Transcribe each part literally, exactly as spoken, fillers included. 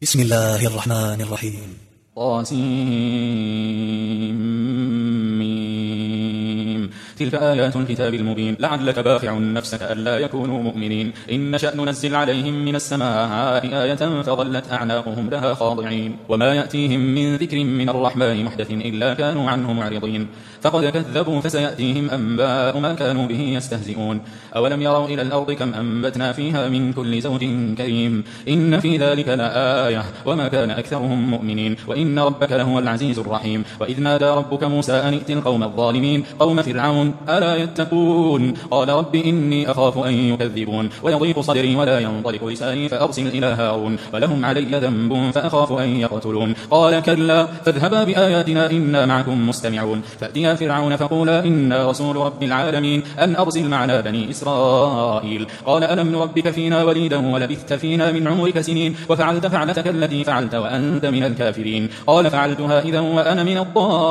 بسم الله الرحمن الرحيم. طاسيم. تلك آيات الكتاب المبين لعلك باخع نفسك ألا يكونوا مؤمنين. إن نشأ ننزل عليهم من السماء آية فظلت أعناقهم لها خاضعين وما يأتيهم من ذكر من الرحمن محدث إلا كانوا عنه معرضين. فقد كذبوا فسيأتيهم أنباء ما كانوا به يستهزئون. أولم يروا إلى الأرض كم أنبتنا فيها من كل زوج كريم إن في ذلك لآية وما كان أكثرهم مؤمنين وإن ربك لهو العزيز الرحيم. وإذ نادى ربك موسى أن ائت القوم الظالمين قوم فرعون ألا يتقون قال رب إني أخاف أن يكذبون ويضيق صدري ولا ينطلق لساني فأرسل إلى هارون ولهم علي ذنب فأخاف أن يقتلون قال كلا فاذهبا بآياتنا إنا معكم مستمعون. فأتيا فرعون فقولا إنا رسول رب العالمين أن أرسل معنا بني إسرائيل. قال ألم نربك فينا وليدا ولبثت فينا من عمرك سنين وفعلت فعلتك التي فعلت وأنت من الكافرين. قال فعلتها إذا وأنا من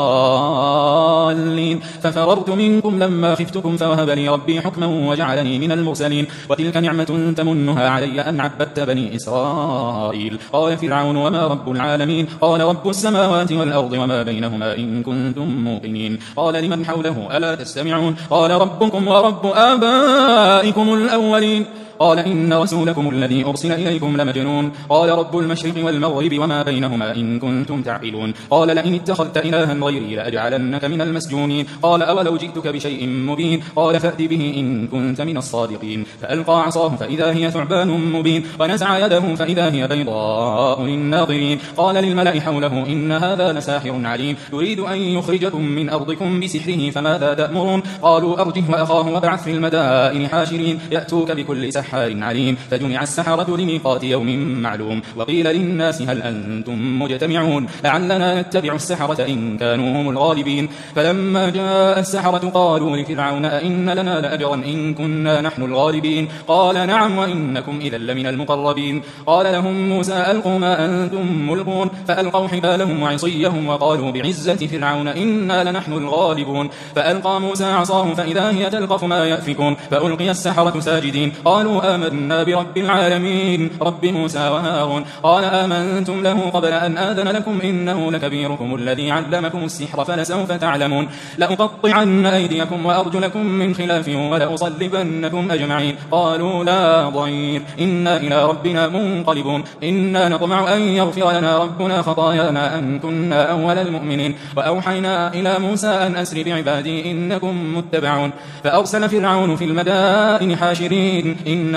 الضالين ففررت منكم لما خفتكم فوهب لي ربي حكما وجعلني من المرسلين. وتلك نعمة تمنها علي أن عبدت بني إسرائيل. قال فرعون وما رب العالمين قال رب السماوات والأرض وما بينهما إن كنتم موقنين. قال لمن حوله ألا تستمعون قال ربكم ورب آبائكم الأولين. قال إن رسولكم الذي أرسل إليكم لمجنون. قال رب المشرق والمغرب وما بينهما إن كنتم تعقلون. قال لئن اتخذت إلها غيري لأجعلنك من المسجونين. قال أولو جئتك بشيء مبين قال فأت به إن كنت من الصادقين. فألقى عصاه فإذا هي ثعبان مبين ونزع يده فإذا هي بيضاء للناظرين. قال للملأ حوله إن هذا لساحر عليم يريد أن يخرجكم من أرضكم بسحره فماذا تأمرون. قالوا أرجه وأخاه وابعث في المدائن حاشرين يأتوك بكل سحر عليم. فجمع السحرة لميقات يوم معلوم وقيل للناس هل أنتم مجتمعون لعلنا نتبع السحرة إن كانوا هم الغالبين. فلما جاء السحرة قالوا لفرعون أئن لنا لأجرا إن كنا نحن الغالبين. قال نعم وإنكم إذا لمن المقربين. قال لهم موسى ألقوا ما أنتم ملقون فألقوا حبالهم وعصيهم وقالوا بعزة فرعون إنا لنحن الغالبون. فألقى موسى عصاه فإذا هي تلقف ما يأفكون فألقي السحرة ساجدين قالوا آمنا برب العالمين رب موسى وهارون. قال آمنتم له قبل أن آذن لكم إنه لكبيركم الذي علمكم السحر فلسوف تعلمون لأقطعن أيديكم وأرجلكم من خلاف ولأصلبنكم أجمعين. قالوا لا ضير إنا إلى ربنا منقلبون إنا نطمع أن يغفر لنا ربنا خطايانا أن كنا أول المؤمنين. وأوحينا إلى موسى أن أسر بعبادي إنكم متبعون. فأرسل فرعون في المدائن حاشرين إن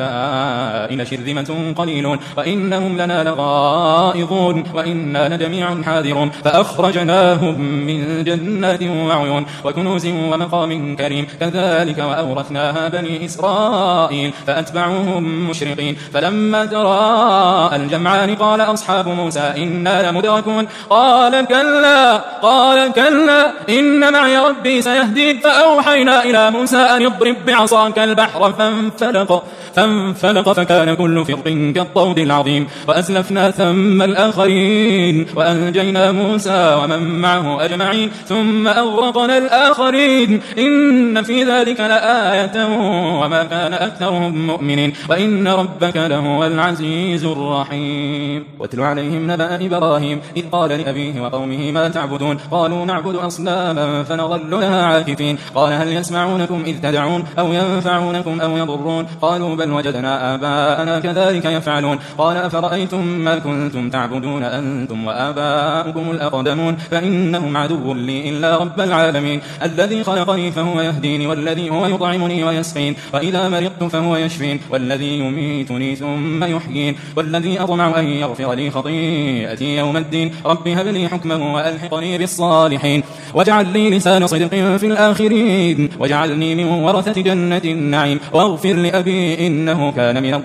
هؤلاء لشرذمة قليلون وإنهم لنا لغائظون وإنا لجميع حاذرون. فأخرجناهم من جنات وعيون وكنوز ومقام كريم كذلك وأورثناها بني إسرائيل فأتبعوهم مشرقين. فلما تراءى الجمعان قال أصحاب موسى إنا لمدركون قال كلا قال كلا إن معي ربي سيهدين. فأوحينا إلى موسى أن اضرب بعصاك البحر فانفلق فانفلق فكان كل فرق كالطود العظيم. وأزلفنا ثم الآخرين وأنجينا موسى ومن معه أجمعين ثم أغرقنا الآخرين إن في ذلك لآية وما كان أكثرهم مؤمنين وإن ربك لهو العزيز الرحيم. واتل عليهم نبأ إبراهيم إذ قال لأبيه وقومه ما تعبدون قالوا نعبد أصناما فنظل لها عاكفين. قال هل يسمعونكم إذ تدعون أو ينفعونكم أو يضرون قالوا بل وجدنا آباءنا كذلك يفعلون. قال أفرأيتم ما كنتم تعبدون أنتم وآباؤكم الأقدمون فإنهم عدو لي إلا رب العالمين الذي خلقني فهو يهديني والذي هو يطعمني ويسقين وإذا مرضت فهو يشفين والذي يميتني ثم يحيين والذي أطمع أن يغفر لي خطيئتي يوم الدين رب هب لي حكما وألحقني بالصالحين واجعل لي لسان صدق في الآخرين واجعلني من ورثة جنة النعيم واغفر لأبي إنه كان من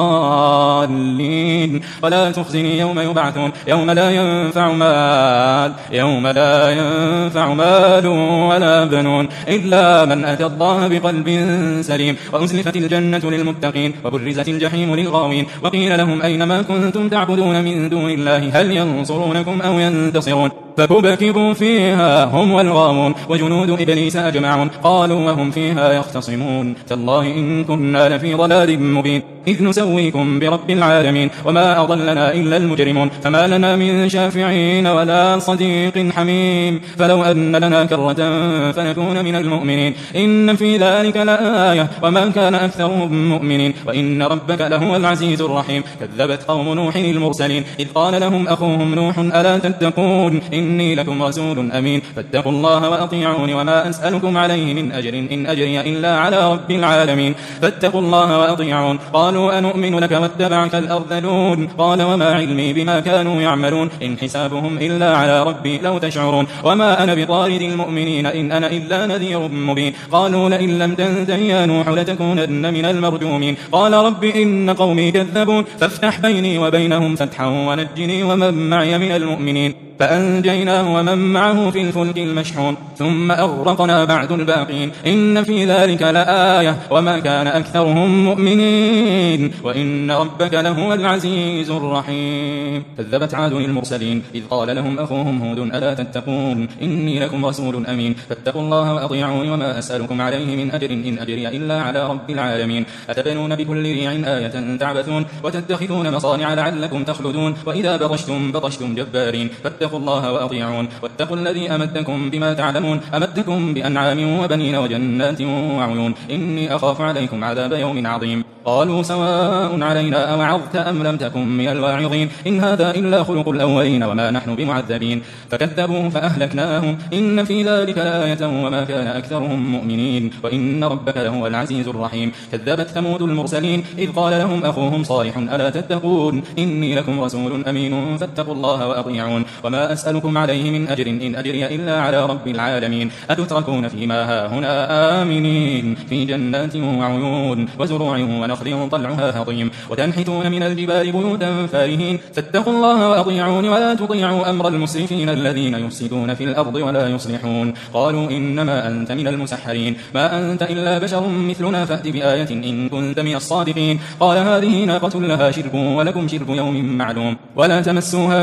الضالين ولا تخزني يوم يبعثون يوم لا ينفع مال يوم لا ينفع مال ولا بنون إلا من أتى الله بقلب سليم. وأزلفت الجنة للمتقين وبرزت الجحيم للغاوين وقيل لهم أين ما كنتم تعبدون من دون الله هل ينصرونكم أو ينتصرون فكبكبوا فيها هم والغاوون وجنود إبليس أجمعون قالوا وهم فيها يختصمون تالله إن كنا لفي ضلال مبين. إذ نسويكم برب العالمين وما أضلنا إلا المجرمون فما لنا من شافعين ولا صديق حميم فلو أن لنا كرة فنكون من المؤمنين إن في ذلك لآية وما كان أكثرهم مؤمنين وإن ربك لهو العزيز الرحيم كذبت قوم نوح المرسلين إذ قال لهم أخوهم نوح ألا تتقون إني لكم رسول أمين فاتقوا الله وأطيعون وما أسألكم عليه من أجر إن أجري إلا على رب العالمين فاتقوا الله وأطيعون قالوا أنؤمن لك واتبعك الأرذلون قال وما علمي بما كانوا يعملون إن حسابهم إلا على ربي لو تشعرون وما أنا بطارد المؤمنين إن أنا إلا نذير مبين قالوا لئن لم تنته يا نوح لتكونن من المرجومين قال رب إن قومي كذبون فافتح بيني وبينهم فتحا ونجني ومن معي من المؤمنين فأنجيناه ومن معه في الفلك المشحون ثم أغرقنا بعد الباقين إن في ذلك لآية وما كان أكثرهم مؤمنين وإن ربك لهو العزيز الرحيم كذبت عاد المرسلين إذ قال لهم أخوهم هود ألا تتقون إني لكم رسول أمين فاتقوا الله وأطيعون وما أسألكم عليه من أجر إن أجري إلا على رب العالمين أتبنون بكل ريع آية تعبثون وتتخذون مصانع لعلكم تخلدون وإذا بطشتم بطشتم جبارين فاتقوا الله وأطيعون واتقوا الذي أمدكم بما تعلمون أمدكم بأنعام وبنين وجنات وعيون إني أخاف عليكم عذاب يوم عظيم قالوا سواء علينا أوعظت أم لم تكن من الواعظين إن هذا إلا خلق الأولين وما نحن بمعذبين فكذبوه فأهلكناهم إن في ذلك لآية وما كان أكثرهم مؤمنين وإن ربك لهو العزيز الرحيم كذبت ثمود المرسلين إذ قال لهم أخوهم صالح ألا تتقون إني لكم رسول أمين فاتقوا الله وأطيعون وما أسألكم عليه من أجر إن أجري إلا على رب العالمين أتتركون فيما هاهنا آمنين في جنات وعيون وزروع ونخل طلعها هضيم وتنحتون من الجبال بيوتا فارهين فاتقوا الله وأطيعون ولا تطيعوا أمر المسرفين الذين يفسدون في الأرض ولا يصلحون قالوا إنما أنت من المسحرين ما أنت إلا بشر مثلنا فأت بآية إن كنت من الصادقين قال هذه ناقة لها شرب ولكم شرب يوم معلوم ولا تمسوها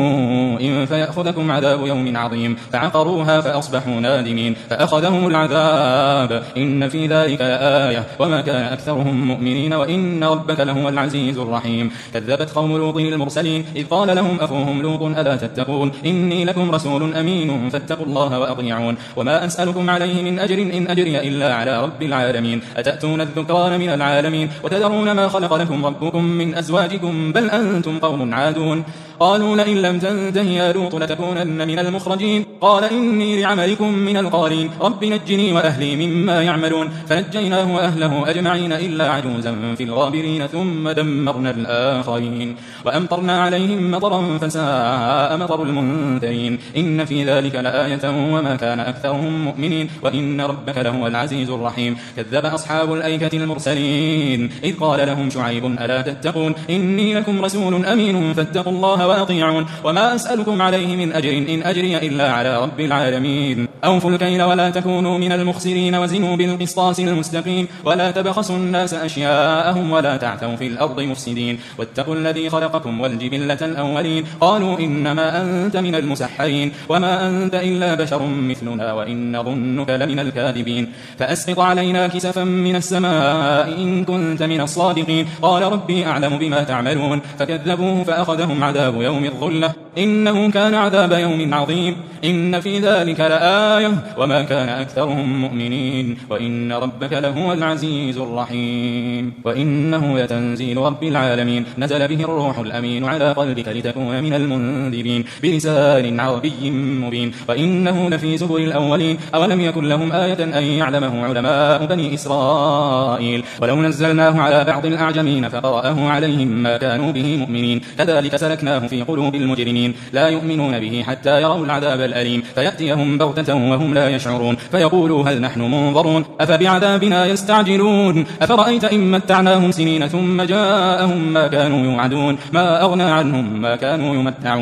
بسوء فيأخذكم عذاب يوم عظيم فعقروها فأصبحوا نادمين فأخذهم العذاب إن في ذلك آية وما كان أكثرهم مؤمنين وإن ربك لهو العزيز الرحيم كذبت قوم لوط المرسلين إذ قال لهم أخوهم لوط ألا تتقون إني لكم رسول أمين فاتقوا الله وأطيعون وما أسألكم عليه من أجر إن أجري إلا على رب العالمين أتأتون الذكران من العالمين وتذرون ما خلق لكم ربكم من أزواجكم بل أنتم قوم عادون قالوا لئن لم تنته يا لوط لتكونن من المخرجين قال إني لعملكم من القالين رب نجني وأهلي مما يعملون فنجيناه وأهله أجمعين إلا عجوزا في الغابرين ثم دمرنا الآخرين وأمطرنا عليهم مطرا فساء مطر المنذرين إن في ذلك لآية وما كان أكثرهم مؤمنين وإن ربك لهو العزيز الرحيم كذب أصحاب الأيكة المرسلين إذ قال لهم شعيب ألا تتقون إني لكم رسول أمين فاتقوا الله وأطيعون وما أسألكم عليه من أجر إن أجري إلا على رب العالمين أوفوا الكيل ولا تكونوا من المخسرين وزنوا بالقسطاس المستقيم ولا تبخسوا الناس أشياءهم ولا تعثوا في الأرض مفسدين واتقوا الذي خلقكم والجبلة الأولين قالوا إنما أنت من المسحرين وما أنت إلا بشر مثلنا وإن ظنك لمن الكاذبين فأسقط علينا كسفا من السماء إن كنت من الصادقين قال ربي أعلم بما تعملون فكذبوه فأخذهم عذاب يوم الظلة إنه كان عذاب يوم عظيم إن في ذلك لآية وما كان أكثرهم مؤمنين وإن ربك لهو العزيز الرحيم وإنه لتنزيل رب العالمين نزل به الروح الأمين على قلبك لتكون من المنذرين بلسان عربي مبين وإنه لفي زبر الأولين أولم يكن لهم آية أن يعلمه علماء بني إسرائيل ولو نزلناه على بعض الأعجمين فقرأه عليهم ما كانوا به مؤمنين كذلك سلكناه في قلوب المجرمين لا يؤمنون به حتى يروا العذاب الأليم فيأتيهم بغتة وهم لا يشعرون فيقولوا هل نحن منظرون أفبعذابنا يستعجلون أفرأيت إن متعناهم سنين ثم جاءهم ما كانوا يوعدون ما أغنى عنهم ما كانوا يمتعون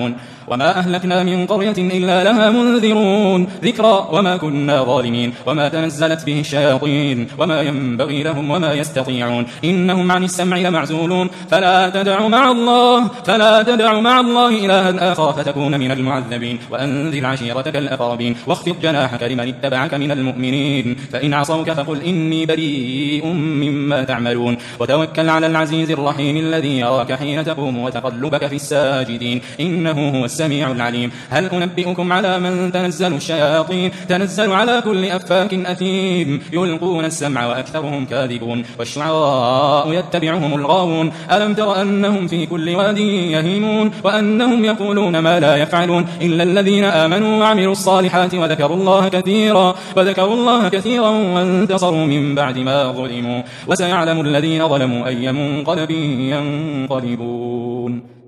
وما أهلكنا من قرية إلا لها منذرون ذكرى وما كنا ظالمين وما تنزلت به الشياطين وما ينبغي لهم وما يستطيعون إنهم عن السمع لمعزولون فلا تدع مع الله فلا تدع مع الله إلها آخر فتكون من المعذبين وأنذر عشيرتك الأقربين واخفض جناحك لمن اتبعك من المؤمنين فإن عصوك فقل إني بريء مما تعملون وتوكل على العزيز الرحيم الذي يراك حين تقوم وتقلبك في الساجدين إنه هو السميع العليم هل أنبئكم على من تنزل الشياطين تنزل على كل أفاك أثيم يلقون السمع وأكثرهم كاذبون والشعراء يتبعهم الغاوون ألم تر أنهم في كل واد يهيمون وأنهم يقولون ما لا يفعلون إلا الذين آمنوا وعملوا الصالحات وذكروا الله كثيرا وذكروا الله كثيرا وانتصروا من بعد ما ظلموا وسيعلم الذين ظلموا أي منقلب ينقلبون